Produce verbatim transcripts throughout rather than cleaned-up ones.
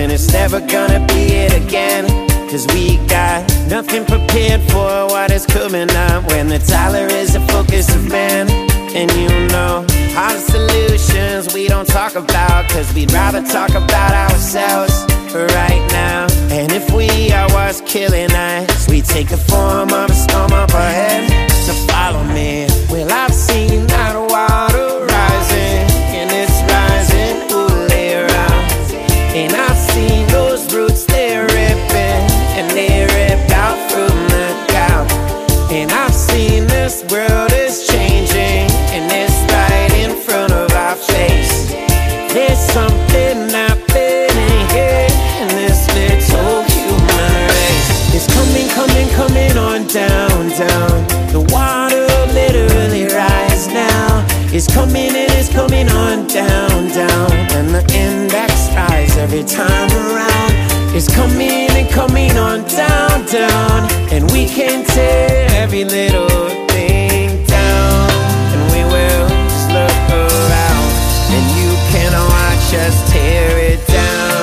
and it's never gonna be it again. Cause we got nothing prepared for what is coming up when the dollar is the focus of man. And you know, all the solutions we don't talk about, cause we'd rather talk about ourselves right now. And if we are what's killing us, we take the form of a storm up ahead. So follow me. Well, I've seen that water rising, and it's rising all around. And I've seen those roots, they're ripping, and they ripped out from the ground. And I've seen this world is changing, and it's right in front of our face. There's something happening here in this little human race. It's coming, coming, coming on down, down. The water literally rise now. It's coming and it's coming on down, down. And the index rise every time around. It's coming and coming on down, down. And we can tear every little thing down. And we will just look around, and you can watch us tear it down.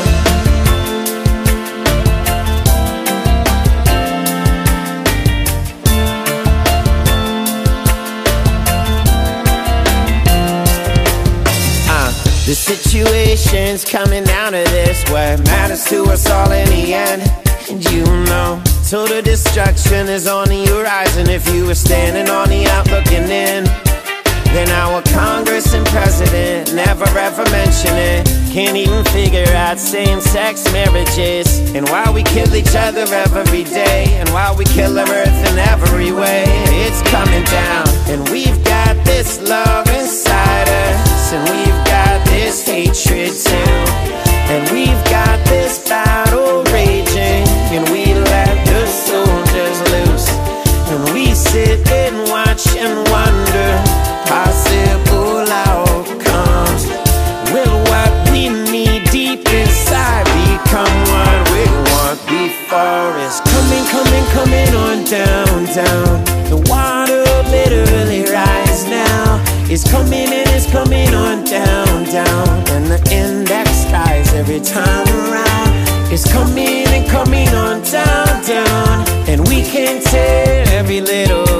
uh, The situation's coming down to this, what matters to us all in the end. And you know, total destruction is on the horizon. If you were standing on the out looking in, then our Congress and president never ever mention it. Can't even figure out same-sex marriages. And while we kill each other every day, and while we kill our earth in every way, it's coming down. And we've got this love inside us, and we've got this hatred too. And we've got this battle raging, and we let the soldiers loose. And we sit and watch and wonder possible outcomes. Will what we need deep inside become what we want before? It's coming, coming, coming on down, down. The water literally rise now. It's coming and it's coming on down, down. And the index rise every time around. It's coming and coming on down, down. And we can tear every little